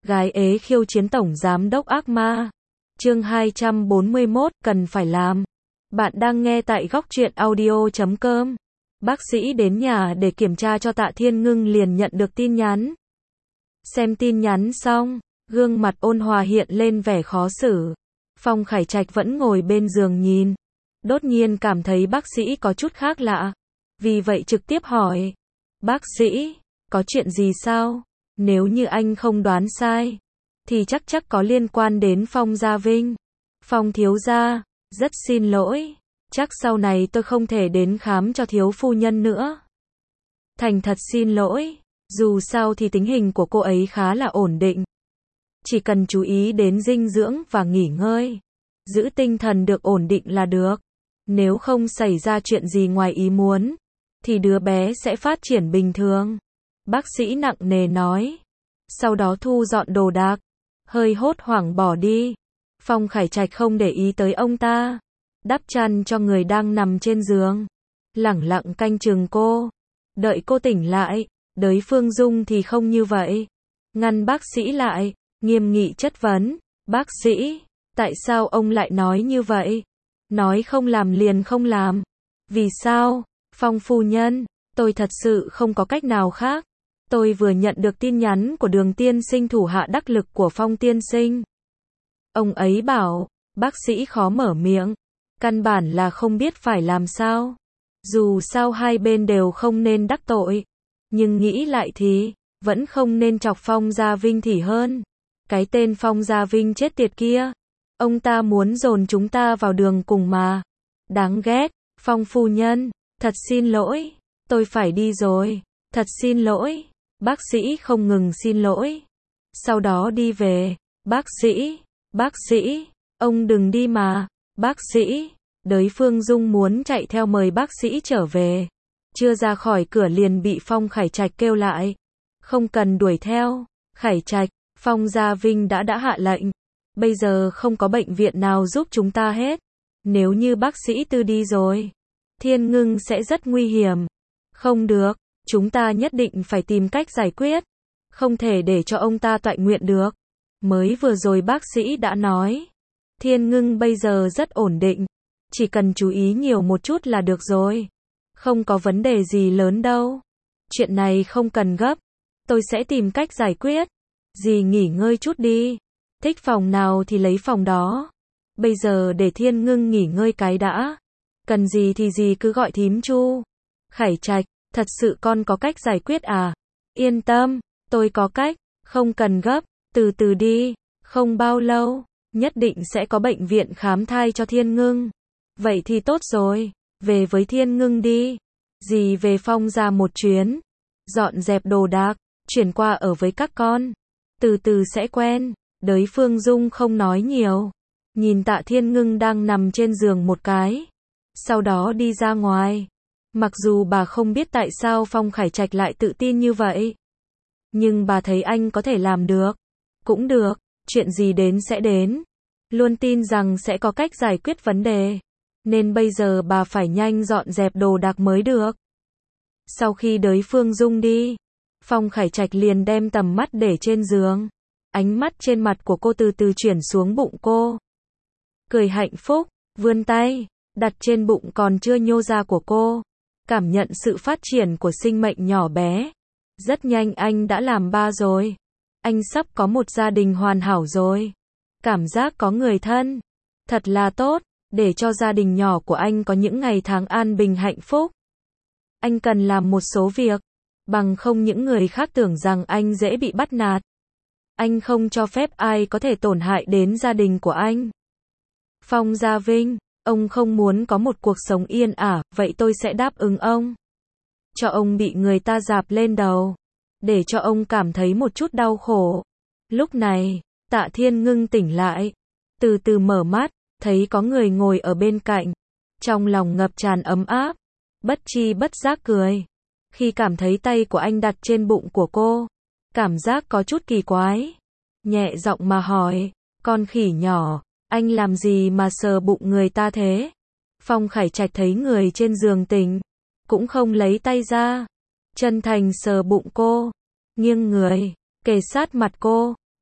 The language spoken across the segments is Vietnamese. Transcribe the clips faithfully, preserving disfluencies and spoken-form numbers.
Gái ế khiêu chiến tổng giám đốc ác ma. Chương hai trăm bốn mươi mốt, cần phải làm. Bạn đang nghe tại góc truyện audio chấm com. Bác sĩ đến nhà để kiểm tra cho Tạ Thiên Ngưng liền nhận được tin nhắn. Xem tin nhắn xong, gương mặt ôn hòa hiện lên vẻ khó xử. Phong Khải Trạch vẫn ngồi bên giường nhìn. Đột nhiên cảm thấy bác sĩ có chút khác lạ. Vì vậy trực tiếp hỏi. Bác sĩ, có chuyện gì sao? Nếu như anh không đoán sai, thì chắc chắc có liên quan đến Phong Gia Vinh. Phong thiếu gia, rất xin lỗi. Chắc sau này tôi không thể đến khám cho thiếu phu nhân nữa. Thành thật xin lỗi. Dù sao thì tính hình của cô ấy khá là ổn định. Chỉ cần chú ý đến dinh dưỡng và nghỉ ngơi. Giữ tinh thần được ổn định là được. Nếu không xảy ra chuyện gì ngoài ý muốn, thì đứa bé sẽ phát triển bình thường. Bác sĩ nặng nề nói. Sau đó thu dọn đồ đạc. Hơi hốt hoảng bỏ đi. Phong Khải Trạch không để ý tới ông ta. Đắp chăn cho người đang nằm trên giường. Lẳng lặng canh chừng cô. Đợi cô tỉnh lại. Đới Phương Dung thì không như vậy. Ngăn bác sĩ lại. Nghiêm nghị chất vấn. Bác sĩ, tại sao ông lại nói như vậy? Nói không làm liền không làm. Vì sao? Phong phu nhân, tôi thật sự không có cách nào khác. Tôi vừa nhận được tin nhắn của Đường tiên sinh thủ hạ đắc lực của Phong tiên sinh. Ông ấy bảo, bác sĩ khó mở miệng. Căn bản là không biết phải làm sao. Dù sao hai bên đều không nên đắc tội. Nhưng nghĩ lại thì, vẫn không nên chọc Phong Gia Vinh thì hơn. Cái tên Phong Gia Vinh chết tiệt kia. Ông ta muốn dồn chúng ta vào đường cùng mà. Đáng ghét, Phong phu nhân, thật xin lỗi. Tôi phải đi rồi. Thật xin lỗi. Bác sĩ không ngừng xin lỗi. Sau đó đi về. Bác sĩ, bác sĩ, ông đừng đi mà. Bác sĩ, Đới Phương Dung muốn chạy theo mời bác sĩ trở về. Chưa ra khỏi cửa liền bị Phong Khải Trạch kêu lại. Không cần đuổi theo. Khải Trạch, Phong Gia Vinh đã đã hạ lệnh. Bây giờ không có bệnh viện nào giúp chúng ta hết. Nếu như bác sĩ Tư đi rồi, Thiên Ngưng sẽ rất nguy hiểm. Không được, chúng ta nhất định phải tìm cách giải quyết. Không thể để cho ông ta toại nguyện được. Mới vừa rồi bác sĩ đã nói. Thiên Ngưng bây giờ rất ổn định. Chỉ cần chú ý nhiều một chút là được rồi. Không có vấn đề gì lớn đâu. Chuyện này không cần gấp. Tôi sẽ tìm cách giải quyết. Dì nghỉ ngơi chút đi. Thích phòng nào thì lấy phòng đó. Bây giờ để Thiên Ngưng nghỉ ngơi cái đã. Cần gì thì dì cứ gọi thím Chu. Khải Trạch, thật sự con có cách giải quyết à? Yên tâm, tôi có cách. Không cần gấp, từ từ đi. Không bao lâu, nhất định sẽ có bệnh viện khám thai cho Thiên Ngưng. Vậy thì tốt rồi. Về với Thiên Ngưng đi. Dì về Phong ra một chuyến. Dọn dẹp đồ đạc. Chuyển qua ở với các con. Từ từ sẽ quen. Đới Phương Dung không nói nhiều. Nhìn Tạ Thiên Ngưng đang nằm trên giường một cái. Sau đó đi ra ngoài. Mặc dù bà không biết tại sao Phong Khải Trạch lại tự tin như vậy. Nhưng bà thấy anh có thể làm được. Cũng được, chuyện gì đến sẽ đến. Luôn tin rằng sẽ có cách giải quyết vấn đề. Nên bây giờ bà phải nhanh dọn dẹp đồ đạc mới được. Sau khi Đới Phương Dung đi, Phong Khải Trạch liền đem tầm mắt để trên giường. Ánh mắt trên mặt của cô từ từ chuyển xuống bụng cô. Cười hạnh phúc, vươn tay, đặt trên bụng còn chưa nhô ra của cô. Cảm nhận sự phát triển của sinh mệnh nhỏ bé. Rất nhanh anh đã làm ba rồi. Anh sắp có một gia đình hoàn hảo rồi. Cảm giác có người thân. Thật là tốt, để cho gia đình nhỏ của anh có những ngày tháng an bình hạnh phúc. Anh cần làm một số việc. Bằng không những người khác tưởng rằng anh dễ bị bắt nạt. Anh không cho phép ai có thể tổn hại đến gia đình của anh. Phong Gia Vinh, ông không muốn có một cuộc sống yên ả, vậy tôi sẽ đáp ứng ông. Cho ông bị người ta dạp lên đầu. Để cho ông cảm thấy một chút đau khổ. Lúc này, Tạ Thiên Ngưng tỉnh lại. Từ từ mở mắt, thấy có người ngồi ở bên cạnh. Trong lòng ngập tràn ấm áp. Bất chi bất giác cười. Khi cảm thấy tay của anh đặt trên bụng của cô. Cảm giác có chút kỳ quái. Nhẹ giọng mà hỏi, con khỉ nhỏ, anh làm gì mà sờ bụng người ta thế? Phong Khải Trạch thấy người trên giường tỉnh, cũng không lấy tay ra. Chân thành sờ bụng cô, nghiêng người, kề sát mặt cô,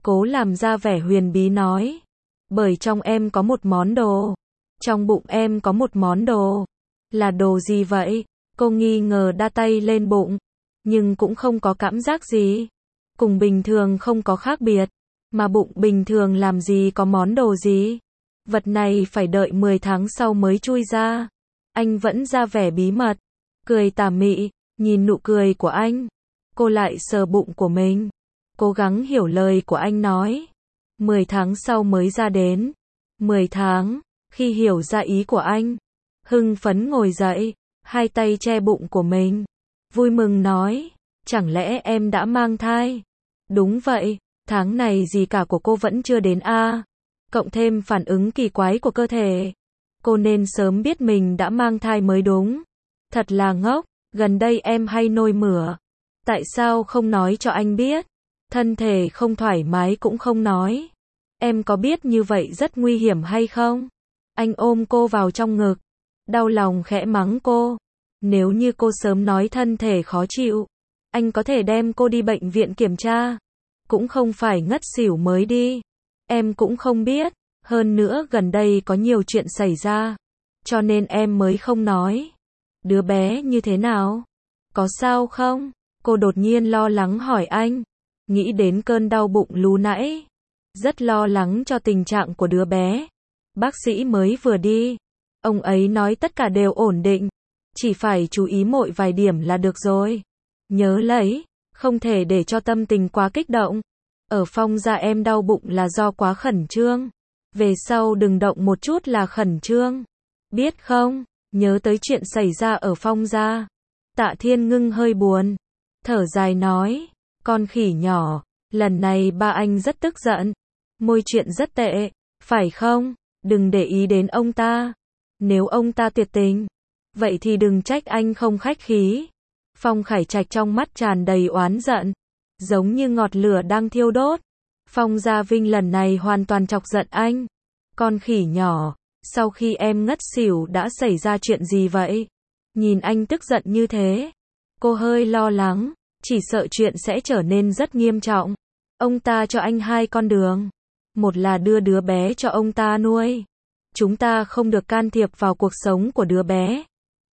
Cố làm ra vẻ huyền bí nói. Bởi trong em có một món đồ. Trong bụng em có một món đồ. Là đồ gì vậy? Cô nghi ngờ đa tay lên bụng. Nhưng cũng không có cảm giác gì. Cùng bình thường không có khác biệt. Mà bụng bình thường làm gì có món đồ gì. Vật này phải đợi mười tháng sau mới chui ra. Anh vẫn ra vẻ bí mật. Cười tà mị. Nhìn nụ cười của anh. Cô lại sờ bụng của mình. Cố gắng hiểu lời của anh nói. mười tháng sau mới ra đến. mười tháng. Khi hiểu ra ý của anh. Hưng phấn ngồi dậy. Hai tay che bụng của mình. Vui mừng nói. Chẳng lẽ em đã mang thai? Đúng vậy. Tháng này gì cả của cô vẫn chưa đến a à? Cộng thêm phản ứng kỳ quái của cơ thể. Cô nên sớm biết mình đã mang thai mới đúng. Thật là ngốc. Gần đây em hay nôn mửa. Tại sao không nói cho anh biết? Thân thể không thoải mái cũng không nói. Em có biết như vậy rất nguy hiểm hay không? Anh ôm cô vào trong ngực. Đau lòng khẽ mắng cô. Nếu như cô sớm nói thân thể khó chịu, anh có thể đem cô đi bệnh viện kiểm tra. Cũng không phải ngất xỉu mới đi. Em cũng không biết. Hơn nữa gần đây có nhiều chuyện xảy ra. Cho nên em mới không nói. Đứa bé như thế nào? Có sao không? Cô đột nhiên lo lắng hỏi anh. Nghĩ đến cơn đau bụng lú nãy. Rất lo lắng cho tình trạng của đứa bé. Bác sĩ mới vừa đi. Ông ấy nói tất cả đều ổn định. Chỉ phải chú ý mỗi vài điểm là được rồi. Nhớ lấy. Không thể để cho tâm tình quá kích động. Ở Phong gia em đau bụng là do quá khẩn trương. Về sau đừng động một chút là khẩn trương. Biết không? Nhớ tới chuyện xảy ra ở Phong gia. Tạ Thiên Ngưng hơi buồn. Thở dài nói. Con khỉ nhỏ. Lần này ba anh rất tức giận. Môi chuyện rất tệ. Phải không? Đừng để ý đến ông ta. Nếu ông ta tuyệt tình. Vậy thì đừng trách anh không khách khí. Phong Khải Trạch trong mắt tràn đầy oán giận. Giống như ngọt lửa đang thiêu đốt. Phong Gia Vinh lần này hoàn toàn chọc giận anh. Con khỉ nhỏ. Sau khi em ngất xỉu đã xảy ra chuyện gì vậy? Nhìn anh tức giận như thế. Cô hơi lo lắng. Chỉ sợ chuyện sẽ trở nên rất nghiêm trọng. Ông ta cho anh hai con đường. Một là đưa đứa bé cho ông ta nuôi. Chúng ta không được can thiệp vào cuộc sống của đứa bé.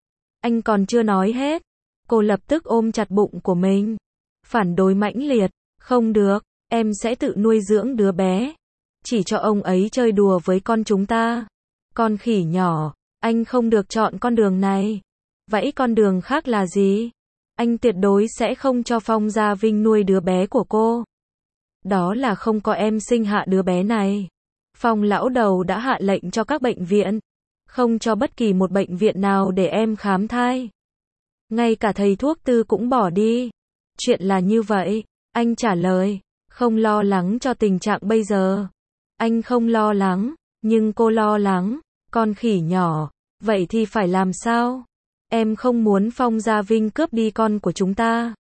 Anh còn chưa nói hết. Cô lập tức ôm chặt bụng của mình. Phản đối mãnh liệt. Không được, em sẽ tự nuôi dưỡng đứa bé. Chỉ cho ông ấy chơi đùa với con chúng ta. Con khỉ nhỏ, anh không được chọn con đường này. Vậy con đường khác là gì? Anh tuyệt đối sẽ không cho Phong Gia Vinh nuôi đứa bé của cô. Đó là không có em sinh hạ đứa bé này. Phong lão đầu đã hạ lệnh cho các bệnh viện. Không cho bất kỳ một bệnh viện nào để em khám thai. Ngay cả thầy thuốc tư cũng bỏ đi. Chuyện là như vậy. Anh trả lời. Không lo lắng cho tình trạng bây giờ. Anh không lo lắng. Nhưng cô lo lắng. Con khỉ nhỏ. Vậy thì phải làm sao? Em không muốn Phong Gia Vinh cướp đi con của chúng ta.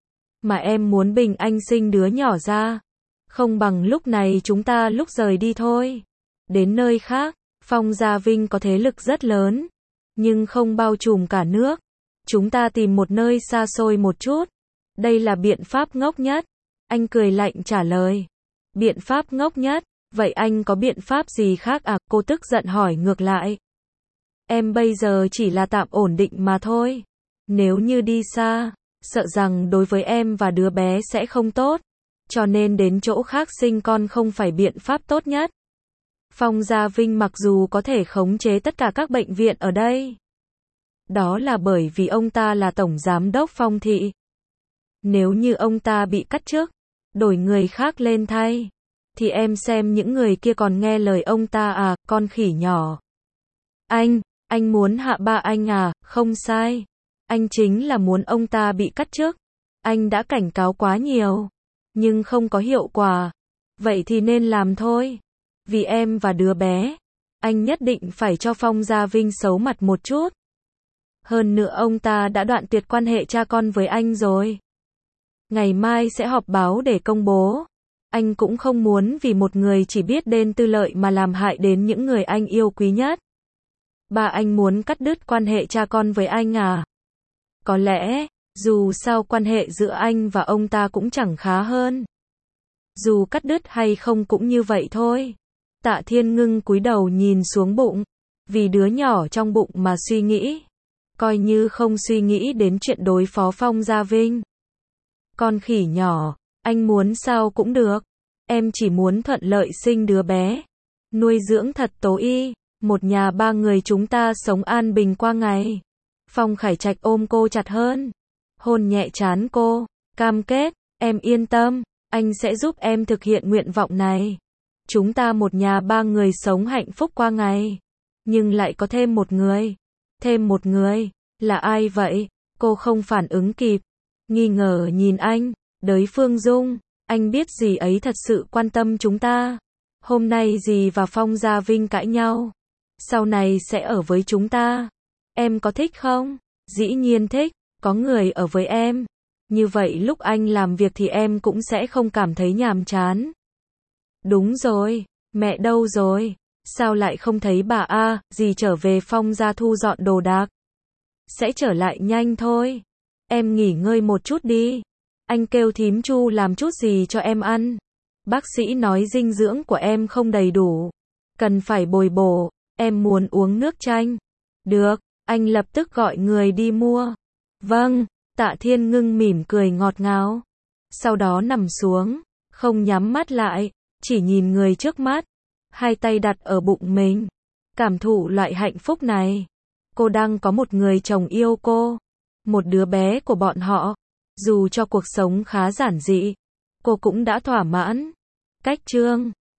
Mà em muốn Bình Anh sinh đứa nhỏ ra. Không bằng lúc này chúng ta lúc rời đi thôi. Đến nơi khác. Phong Gia Vinh có thế lực rất lớn. Nhưng không bao trùm cả nước. Chúng ta tìm một nơi xa xôi một chút. Đây là biện pháp ngốc nhất. Anh cười lạnh trả lời. Biện pháp ngốc nhất? Vậy anh có biện pháp gì khác à? Cô tức giận hỏi ngược lại. Em bây giờ chỉ là tạm ổn định mà thôi. Nếu như đi xa, sợ rằng đối với em và đứa bé sẽ không tốt. Cho nên đến chỗ khác sinh con không phải biện pháp tốt nhất. Phong Gia Vinh mặc dù có thể khống chế tất cả các bệnh viện ở đây. Đó là bởi vì ông ta là tổng giám đốc Phong thị. Nếu như ông ta bị cắt chức, đổi người khác lên thay, thì em xem những người kia còn nghe lời ông ta à, con khỉ nhỏ. Anh, anh muốn hạ ba anh à, không sai. Anh chính là muốn ông ta bị cắt chức. Anh đã cảnh cáo quá nhiều, nhưng không có hiệu quả. Vậy thì nên làm thôi. Vì em và đứa bé, anh nhất định phải cho Phong Gia Vinh xấu mặt một chút. Hơn nữa ông ta đã đoạn tuyệt quan hệ cha con với anh rồi. Ngày mai sẽ họp báo để công bố. Anh cũng không muốn vì một người chỉ biết đến tư lợi mà làm hại đến những người anh yêu quý nhất. Ba anh muốn cắt đứt quan hệ cha con với anh à? Có lẽ, dù sao quan hệ giữa anh và ông ta cũng chẳng khá hơn. Dù cắt đứt hay không cũng như vậy thôi. Tạ Thiên Ngưng cúi đầu nhìn xuống bụng. Vì đứa nhỏ trong bụng mà suy nghĩ. Coi như không suy nghĩ đến chuyện đối phó Phong Gia Vinh. Con khỉ nhỏ, anh muốn sao cũng được. Em chỉ muốn thuận lợi sinh đứa bé. Nuôi dưỡng thật tố y. Một nhà ba người chúng ta sống an bình qua ngày. Phong Khải Trạch ôm cô chặt hơn. Hôn nhẹ trán cô. Cam kết, em yên tâm. Anh sẽ giúp em thực hiện nguyện vọng này. Chúng ta một nhà ba người sống hạnh phúc qua ngày. Nhưng lại có thêm một người. Thêm một người. Là ai vậy? Cô không phản ứng kịp. Nghi ngờ nhìn anh. Đới Phương Dung. Anh biết dì ấy thật sự quan tâm chúng ta. Hôm nay dì và Phong Gia Vinh cãi nhau. Sau này sẽ ở với chúng ta. Em có thích không? Dĩ nhiên thích. Có người ở với em. Như vậy lúc anh làm việc thì em cũng sẽ không cảm thấy nhàm chán. Đúng rồi. Mẹ đâu rồi? Sao lại không thấy bà a? Dì trở về Phong gia thu dọn đồ đạc. Sẽ trở lại nhanh thôi. Em nghỉ ngơi một chút đi. Anh kêu thím Chu làm chút gì cho em ăn. Bác sĩ nói dinh dưỡng của em không đầy đủ. Cần phải bồi bổ. Em muốn uống nước chanh. Được, anh lập tức gọi người đi mua. Vâng, Tạ Thiên Ngưng mỉm cười ngọt ngào. Sau đó nằm xuống, không nhắm mắt lại, chỉ nhìn người trước mắt. Hai tay đặt ở bụng mình. Cảm thụ loại hạnh phúc này. Cô đang có một người chồng yêu cô. Một đứa bé của bọn họ. Dù cho cuộc sống khá giản dị, cô cũng đã thỏa mãn. Cách chương